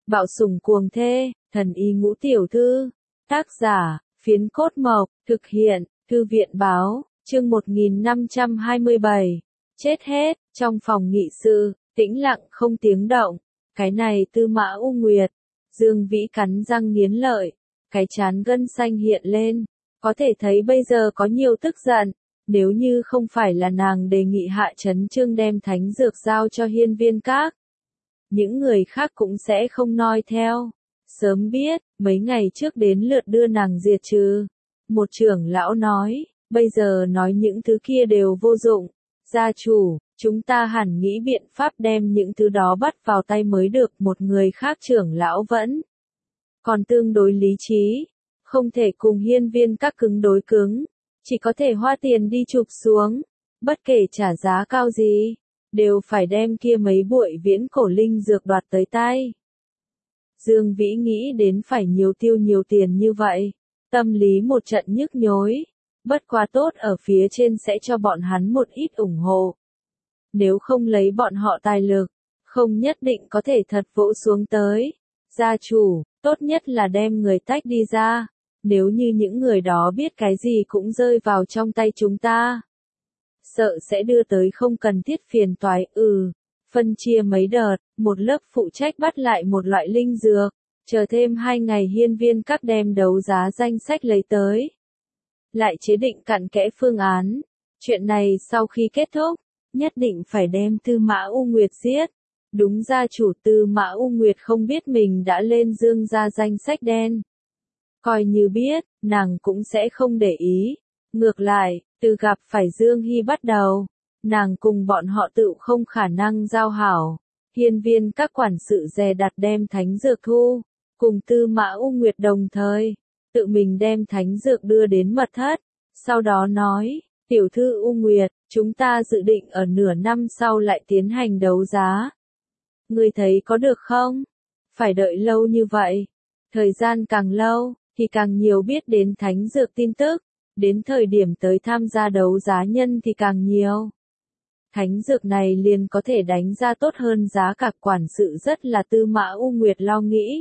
Bạo sủng cuồng thê, thần y ngũ tiểu thư. Tác giả, Phiến Cốt Mộc, thực hiện, Thư viện báo, chương 1527. Chết hết, trong phòng nghị sự, tĩnh lặng không tiếng động. Cái này Tư Mã U Nguyệt. Dương Vĩ cắn răng nghiến lợi, cái trán gân xanh hiện lên, có thể thấy bây giờ có nhiều tức giận. Nếu như không phải là nàng đề nghị Hạ Chấn Chương đem thánh dược giao cho Hiên Viên Các, những người khác cũng sẽ không noi theo. Sớm biết, mấy ngày trước đến lượt đưa nàng diệt trừ. Một trưởng lão nói, bây giờ nói những thứ kia đều vô dụng. Gia chủ, chúng ta hẳn nghĩ biện pháp đem những thứ đó bắt vào tay mới được. Một người khác trưởng lão vẫn còn tương đối lý trí, không thể cùng Hiên Viên Các cứng đối cứng, chỉ có thể hoa tiền đi chụp xuống, bất kể trả giá cao gì, đều phải đem kia mấy bụi viễn cổ linh dược đoạt tới tay. Dương Vĩ nghĩ đến phải nhiều tiêu nhiều tiền như vậy, tâm lý một trận nhức nhối, bất quá tốt ở phía trên sẽ cho bọn hắn một ít ủng hộ. Nếu không lấy bọn họ tài lực, không nhất định có thể thật vỗ xuống tới. Gia chủ, tốt nhất là đem người tách đi ra, nếu như những người đó biết cái gì cũng rơi vào trong tay chúng ta, sợ sẽ đưa tới không cần thiết phiền toái. Phân chia mấy đợt, một lớp phụ trách bắt lại một loại linh dược, chờ thêm 2 ngày Hiên Viên Các đem đấu giá danh sách lấy tới, lại chế định cặn kẽ phương án. Chuyện này sau khi kết thúc, nhất định phải đem Tư Mã U Nguyệt giết. Đúng, gia chủ, Tư Mã U Nguyệt không biết mình đã lên Dương ra danh sách đen. Coi như biết, nàng cũng sẽ không để ý. Ngược lại, từ gặp phải Dương Hy bắt đầu, nàng cùng bọn họ tự không khả năng giao hảo. Hiên Viên Các quản sự dè đặt đem thánh dược thu, cùng Tư Mã U Nguyệt đồng thời, tự mình đem thánh dược đưa đến mật thất, sau đó nói, tiểu thư U Nguyệt, chúng ta dự định ở nửa năm sau lại tiến hành đấu giá. Ngươi thấy có được không? Phải đợi lâu như vậy. Thời gian càng lâu, thì càng nhiều biết đến thánh dược tin tức, đến thời điểm tới tham gia đấu giá nhân thì càng nhiều. Thánh dược này liền có thể đánh ra tốt hơn giá cả. Quản sự rất là Tư Mã U Nguyệt lo nghĩ.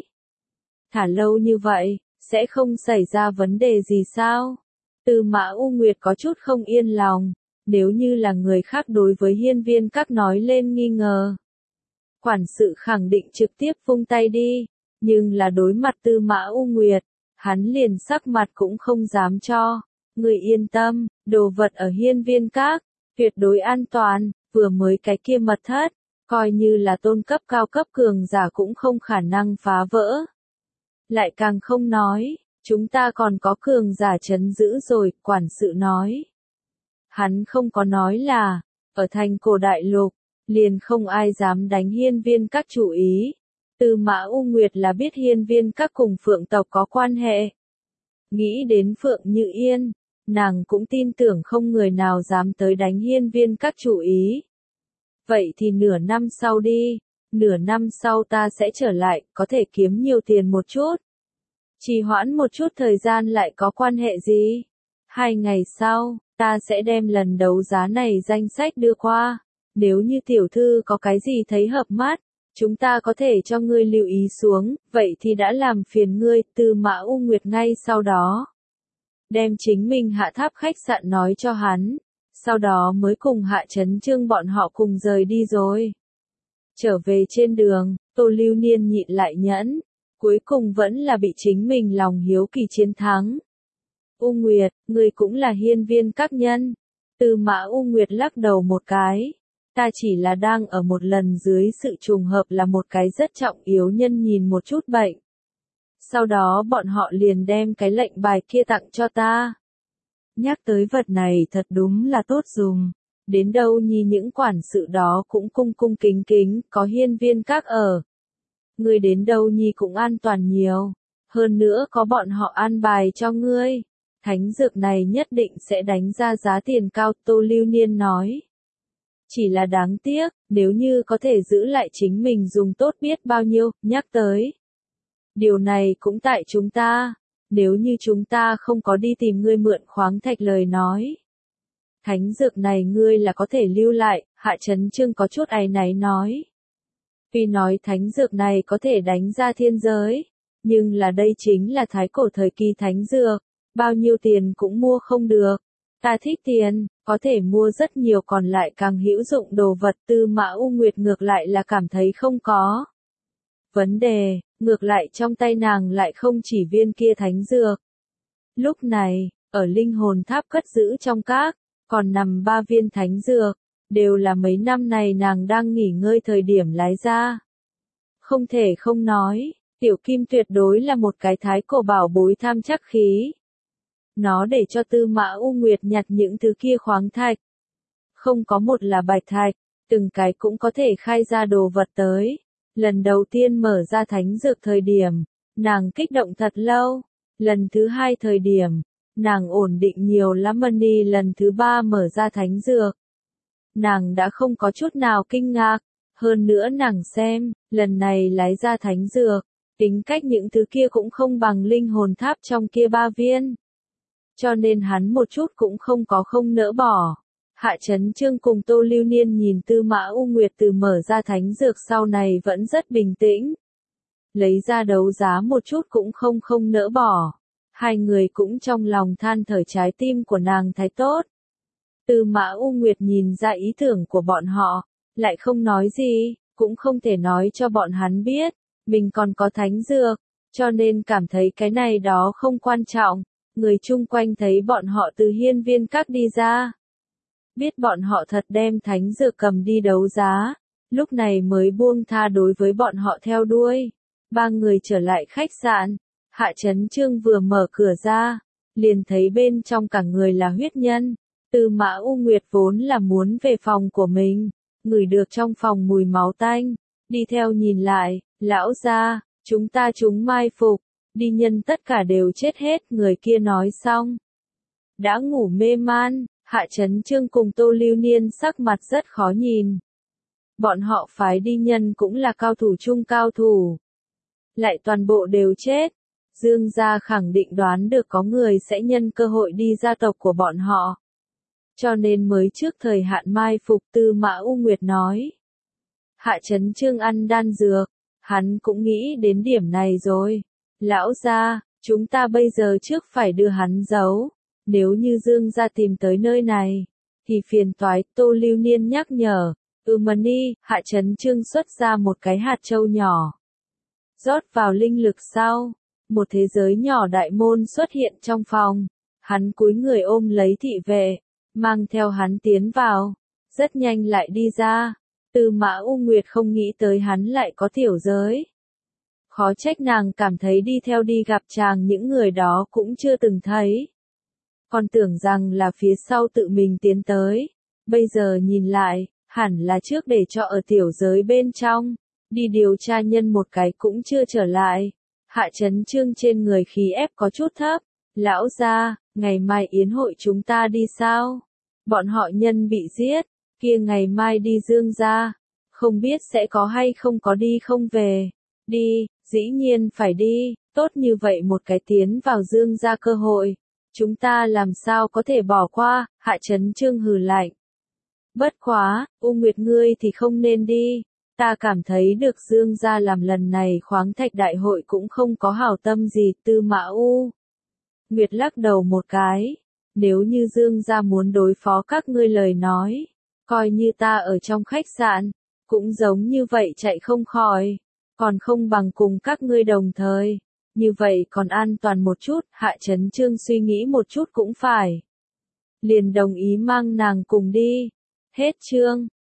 Thả lâu như vậy, sẽ không xảy ra vấn đề gì sao? Tư Mã U Nguyệt có chút không yên lòng, nếu như là người khác đối với Hiên Viên Các nói lên nghi ngờ, quản sự khẳng định trực tiếp vung tay đi, nhưng là đối mặt Tư Mã U Nguyệt, hắn liền sắc mặt cũng không dám cho. Người yên tâm, đồ vật ở Hiên Viên Các, tuyệt đối an toàn, vừa mới cái kia mật thất, coi như là tôn cấp cao cấp cường giả cũng không khả năng phá vỡ. Lại càng không nói, chúng ta còn có cường giả trấn giữ rồi, quản sự nói. Hắn không có nói là, ở thành cổ đại lục, liền không ai dám đánh Hiên Viên Các chủ ý. Tư Mã U Nguyệt là biết Hiên Viên Các cùng Phượng tộc có quan hệ. Nghĩ đến Phượng Như Yên, nàng cũng tin tưởng không người nào dám tới đánh Hiên Viên Các chủ ý. Vậy thì nửa năm sau đi, nửa năm sau ta sẽ trở lại, có thể kiếm nhiều tiền một chút. Trì hoãn một chút thời gian lại có quan hệ gì? 2 ngày sau, ta sẽ đem lần đấu giá này danh sách đưa qua. Nếu như tiểu thư có cái gì thấy hợp mắt, chúng ta có thể cho ngươi lưu ý xuống, vậy thì đã làm phiền ngươi. Tư Mã U Nguyệt ngay sau đó đem chính mình hạ tháp khách sạn nói cho hắn, sau đó mới cùng Hạ Chấn Chương bọn họ cùng rời đi rồi. Trở về trên đường, Tô Lưu Niên nhịn lại nhẫn, cuối cùng vẫn là bị chính mình lòng hiếu kỳ chiến thắng. U Nguyệt, ngươi cũng là Hiên Viên Các nhân. Tư Mã U Nguyệt lắc đầu một cái. Ta chỉ là đang ở một lần dưới sự trùng hợp là một cái rất trọng yếu nhân nhìn một chút bệnh. Sau đó bọn họ liền đem cái lệnh bài kia tặng cho ta. Nhắc tới vật này thật đúng là tốt dùng. Đến đâu nhi những quản sự đó cũng cung cung kính kính, có Hiên Viên Các ở. Ngươi đến đâu nhi cũng an toàn nhiều. Hơn nữa có bọn họ an bài cho ngươi. Thánh dược này nhất định sẽ đánh ra giá tiền cao, Tô Lưu Niên nói. Chỉ là đáng tiếc, nếu như có thể giữ lại chính mình dùng tốt biết bao nhiêu. Nhắc tới điều này cũng tại chúng ta, nếu như chúng ta không có đi tìm ngươi mượn khoáng thạch lời nói. Thánh dược này ngươi là có thể lưu lại, Hạ Chấn Chương có chút áy náy nói. Tuy nói thánh dược này có thể đánh ra thiên giới, nhưng là đây chính là thái cổ thời kỳ thánh dược, bao nhiêu tiền cũng mua không được. Ta thích tiền, có thể mua rất nhiều còn lại càng hữu dụng đồ vật. Tư Mã U Nguyệt ngược lại là cảm thấy không có vấn đề, ngược lại trong tay nàng lại không chỉ viên kia thánh dược. Lúc này, ở linh hồn tháp cất giữ trong các, còn nằm 3 viên thánh dược, đều là mấy năm này nàng đang nghỉ ngơi thời điểm lái ra. Không thể không nói, tiểu kim tuyệt đối là một cái thái cổ bảo bối tham chắc khí. Nó để cho Tư Mã U Nguyệt nhặt những thứ kia khoáng thạch. Không có một là bạch thạch, từng cái cũng có thể khai ra đồ vật tới. Lần đầu tiên mở ra thánh dược thời điểm, nàng kích động thật lâu. Lần thứ 2 thời điểm, nàng ổn định nhiều lắm. Money lần thứ 3 mở ra thánh dược, nàng đã không có chút nào kinh ngạc. Hơn nữa nàng xem, lần này lái ra thánh dược, tính cách những thứ kia cũng không bằng linh hồn tháp trong kia 3 viên. Cho nên hắn một chút cũng không có không nỡ bỏ. Hạ Chấn Chương cùng Tô Lưu Niên nhìn Tư Mã U Nguyệt từ mở ra thánh dược sau này vẫn rất bình tĩnh. Lấy ra đấu giá một chút cũng không nỡ bỏ. Hai người cũng trong lòng than thở trái tim của nàng thái tốt. Tư Mã U Nguyệt nhìn ra ý tưởng của bọn họ, lại không nói gì, cũng không thể nói cho bọn hắn biết, mình còn có thánh dược, cho nên cảm thấy cái này đó không quan trọng. Người chung quanh thấy bọn họ từ hiên viên các đi ra. Biết bọn họ thật đem thánh dược cầm đi đấu giá, lúc này mới buông tha đối với bọn họ theo đuôi. 3 người trở lại khách sạn, Hạ Chấn Chương vừa mở cửa ra, liền thấy bên trong cả người là huyết nhân. Tư Mã U Nguyệt vốn là muốn về phòng của mình, ngửi được trong phòng mùi máu tanh, đi theo nhìn lại, lão gia, chúng mai phục, đi nhân tất cả đều chết hết. Người kia nói xong, đã ngủ mê man. Hạ Chấn Chương cùng Tô Lưu Niên sắc mặt rất khó nhìn. Bọn họ phái đi nhân cũng là cao thủ trung cao thủ, lại toàn bộ đều chết. Dương gia khẳng định đoán được có người sẽ nhân cơ hội đi gia tộc của bọn họ, cho nên mới trước thời hạn mai phục. Tư Mã U Nguyệt nói. Hạ Chấn Chương ăn đan dược, hắn cũng nghĩ đến điểm này rồi. Lão gia, chúng ta bây giờ trước phải đưa hắn giấu. Nếu như Dương gia tìm tới nơi này, thì phiền toái. Tô Lưu Niên nhắc nhở. Money, Hạ Chấn Chương xuất ra một cái hạt châu nhỏ. Rót vào linh lực sau, một thế giới nhỏ đại môn xuất hiện trong phòng. Hắn cúi người ôm lấy thị vệ, mang theo hắn tiến vào, rất nhanh lại đi ra. Tư Mã U Nguyệt không nghĩ tới hắn lại có tiểu giới. Khó trách nàng cảm thấy đi theo đi gặp chàng những người đó cũng chưa từng thấy. Còn tưởng rằng là phía sau tự mình tiến tới. Bây giờ nhìn lại, hẳn là trước để cho ở tiểu giới bên trong. Đi điều tra nhân một cái cũng chưa trở lại. Hạ Chấn Chương trên người khí ép có chút thấp. Lão gia, ngày mai yến hội chúng ta đi sao? Bọn họ nhân bị giết, kia ngày mai đi Dương gia, không biết sẽ có hay không có đi không về. Đi, dĩ nhiên phải đi, tốt như vậy một cái tiến vào Dương gia cơ hội. Chúng ta làm sao có thể bỏ qua. Hạ Chấn Chương hừ lạnh. Bất quá, U Nguyệt ngươi thì không nên đi. Ta cảm thấy được Dương gia làm lần này khoáng thạch đại hội cũng không có hảo tâm gì. Tư Mã U Nguyệt lắc đầu một cái. Nếu như Dương gia muốn đối phó các ngươi lời nói, coi như ta ở trong khách sạn, cũng giống như vậy chạy không khỏi, còn không bằng cùng các ngươi đồng thời, như vậy còn an toàn một chút. Hạ Chấn Chương suy nghĩ một chút cũng phải, liền đồng ý mang nàng cùng đi. Hết chương.